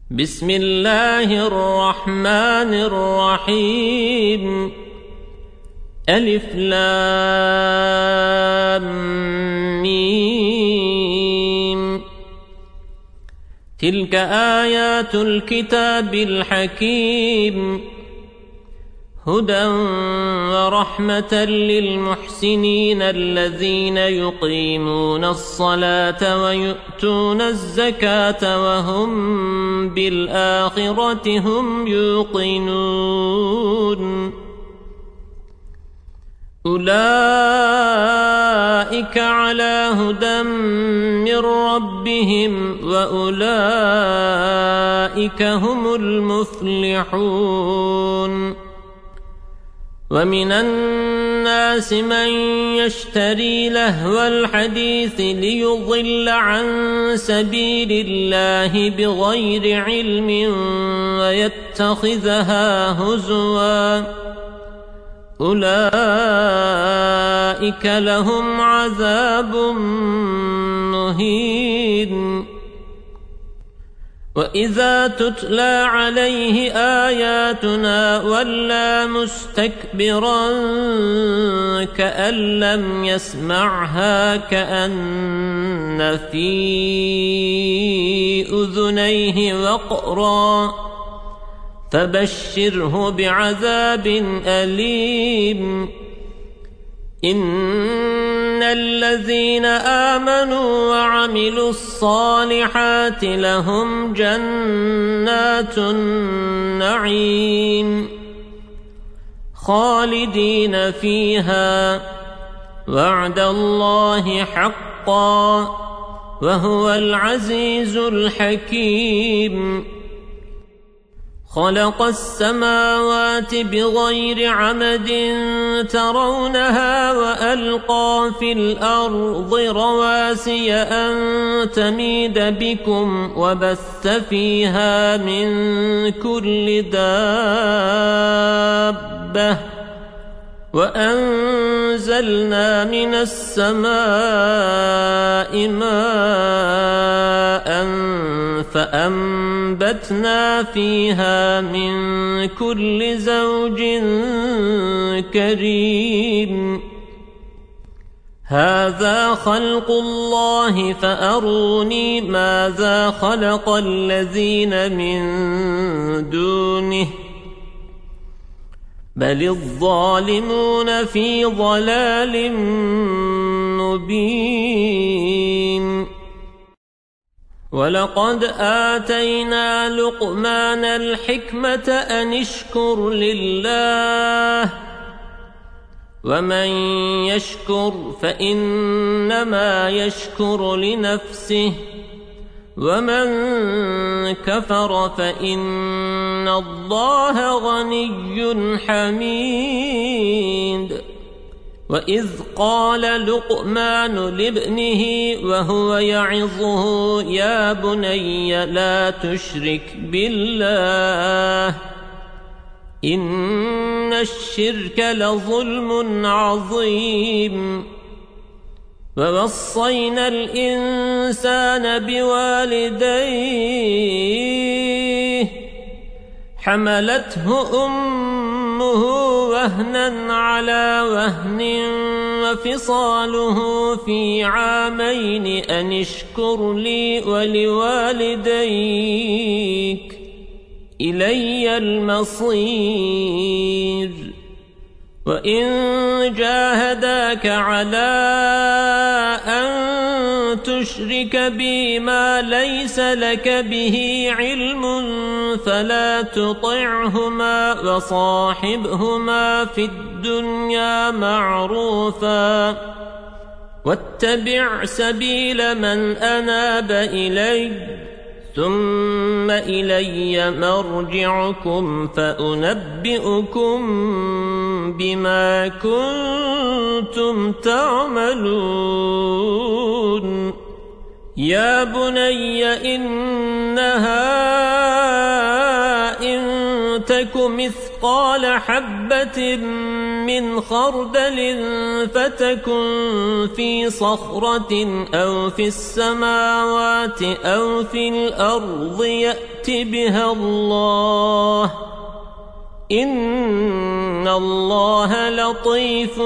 بسم الله الرحمن الرحيم ألف لام ميم تلك آيات الكتاب الحكيم هدى ورحمة للمحسنين الذين يقيمون الصلاة ويؤتون الزكاة وهم بالآخرة هم يوقنون أولئك على هدى من ربهم وأولئك هم المفلحون ومن الناس من يشتري لهو الحديث ليضل عن سبيل الله بغير علم ويتخذها هزوا أولئك لهم عذاب مهين وإذا تتلى عليه آياتنا ولى مستكبرا كأن لم يسمعها كأن في أذنيه وقرا فبشره بعذاب أليم إن الذين آمنوا وعملوا الصالحات لهم جنات النعيم خالدين فيها وعد الله حقا وهو العزيز الحكيم خلق السماوات بغير عمد ترونها وألقى في الأرض رواسي أن تميد بكم وبث فيها من كل دابة وأنزلنا من السماء ماء فأنبتنا فيها من كل زوج كريم هذا خلق الله فأروني ماذا خلق الذين من دونه بل الظالمون في ضلال مبين ولقد آتينا لقمان الحكمة أن اشكر لله ومن يشكر فإنما يشكر لنفسه ومن كفر فإن الله غني حميد وإذ قال لقمان لابنه وهو يعظه يا بني لا تشرك بالله إن الشرك لظلم عظيم ووصينا الإنسان بوالديه حملته أمه وهنا على وهن وفصاله في عامين أن اشكر لي ولوالديك إلي المصير وإن جاهداك على أن تشرك بي ما ليس لك به علم فلا تطعهما وصاحبهما في الدنيا معروفا واتبع سبيل من أناب إلي ثم إلي مرجعكم فأنبئكم بما كنتم تعملون يا بني إنها إن تك مثقال حبة من خردل فتكن في صخرة أو في السماوات أو في الأرض يأت بها الله إن الله لطيف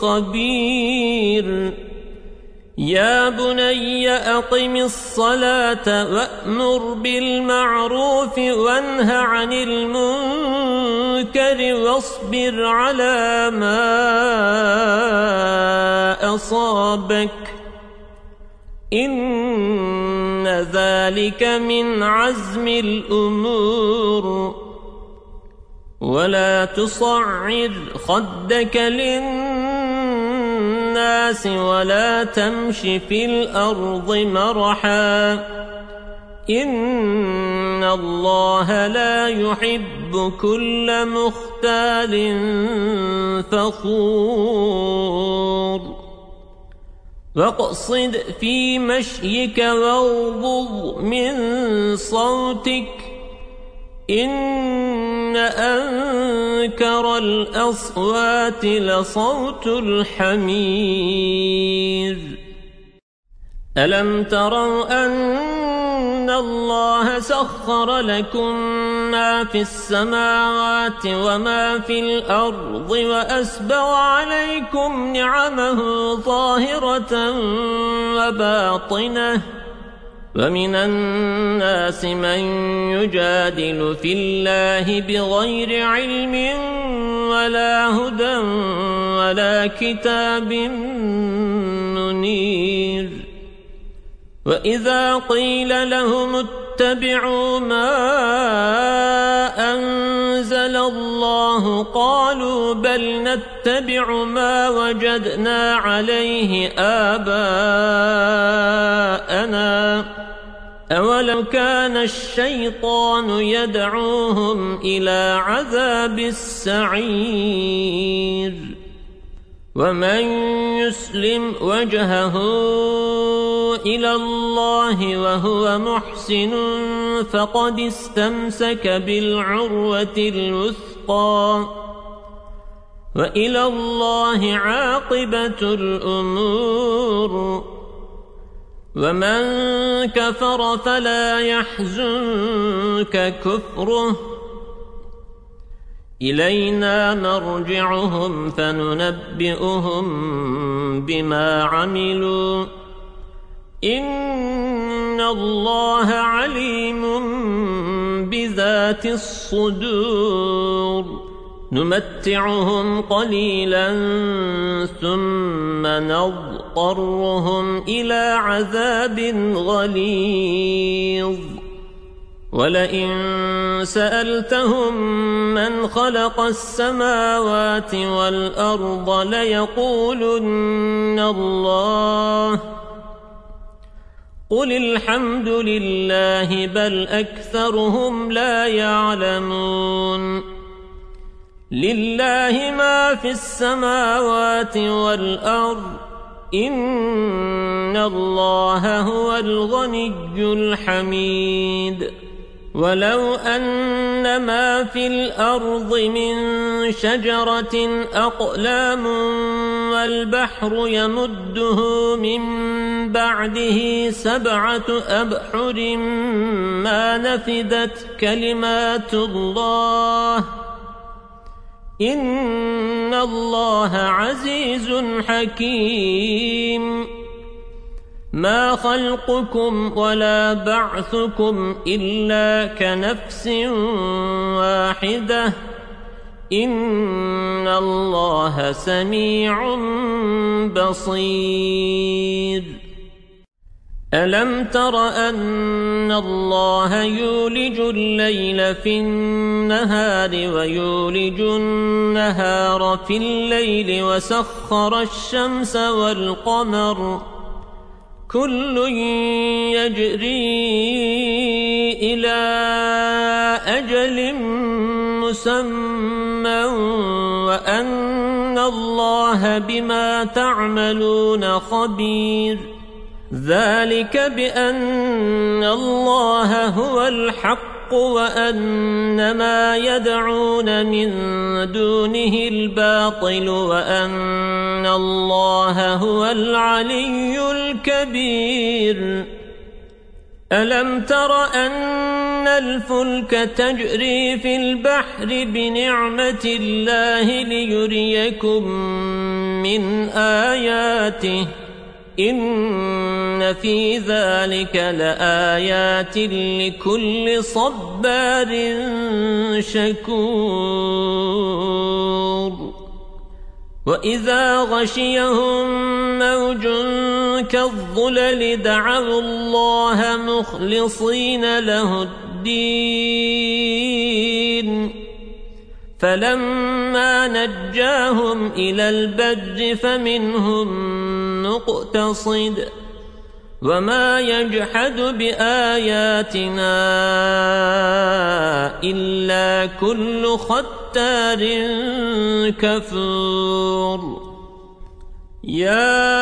خبير يا بني أقم الصلاة وأمر بالمعروف وانه عن المنكر واصبر على ما أصابك إن ذلك من عزم الأمور ولا تصعر خدك للناس ولا تمش في الأرض مرحا إن الله لا يحب كل مختال فخور واقصد في مشيك واغضض من صوتك إن أنكر الأصوات لصوت الحمير ألم تروا أن الله سخر لكم ما في السماوات وما في الأرض وأسبغ عليكم نعمه ظاهرة وباطنة ومن الناس من يجادل في الله بغير علم ولا هدى ولا كتاب منير وإذا قيل لهم اتبعوا ما أنزل الله قالوا بل نتبع ما وجدنا عليه آباءنا أولو كان الشيطان يدعوهم إلى عذاب السعير ومن يسلم وجهه إلى الله وهو محسن فقد استمسك بالعروة الوثقى وإلى الله عاقبة الأمور ومن كفر فلا يحزنك كفره إلينا مرجعهم فننبئهم بما عملوا إن الله عليم بذات الصدور نمتعهم قليلا ثم نضطرهم إلى عذاب غليظ ولئن سألتهم من خلق السماوات والأرض ليقولن الله قل الحمد لله بل أكثرهم لا يعلمون لله ما في السماوات والأرض إن الله هو الغني الحميد ولو أن ما في الأرض من شجرة أقلام والبحر يمده من بعده 7 أبحر ما نفدت كلمات الله إن الله عزيز حكيم ما خلقكم ولا بعثكم إلا كنفس واحدة إن الله سميع بصير ألم تر أن الله يولج الليل في النهار ويولج النهار في الليل وسخر الشمس والقمر كل يجري إلى أجل مسمى وأن الله بما تعملون خبير ذلك بأن الله هو الحق الحق وأن ما يدعون من دونه الباطل وأن الله هو العلي الكبير. ألم تر أن الفلك تجري في البحر بنعمة الله ليريكم من آياته إن في ذلك لآيات لكل صبار شكور. وإذا غشيهم موج كالظلل دعوا الله مخلصين له الدين فلما نجاهم إلى البر فمنهم مقتصد وما يجحد بآياتنا إلا كل ختار كفور. يا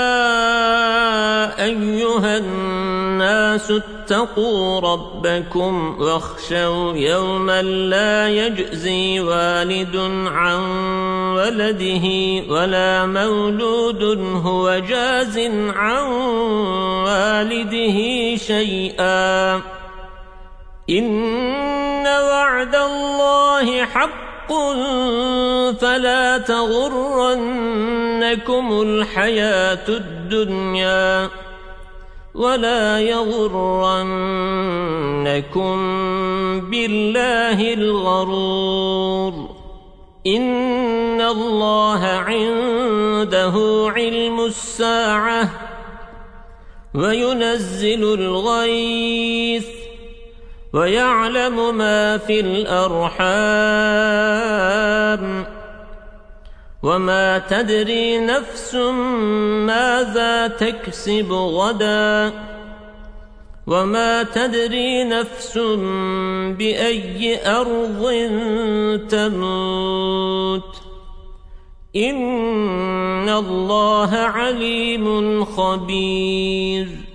أيها الناس اتقوا ربكم واخشوا يوما لا يجزي والد عن ولده ولا مولود هو جاز عن والده شيئا إن وعد الله حق فلا تغرنكم الحياة الدنيا ولا يغرنكم بالله الغرور. إن الله عنده علم الساعة وينزل الغيث ويعلم ما في الأرحام وما تدري نفس ماذا تكسب غدا وما تدري نفس بأي أرض تموت إن الله عليم خبير.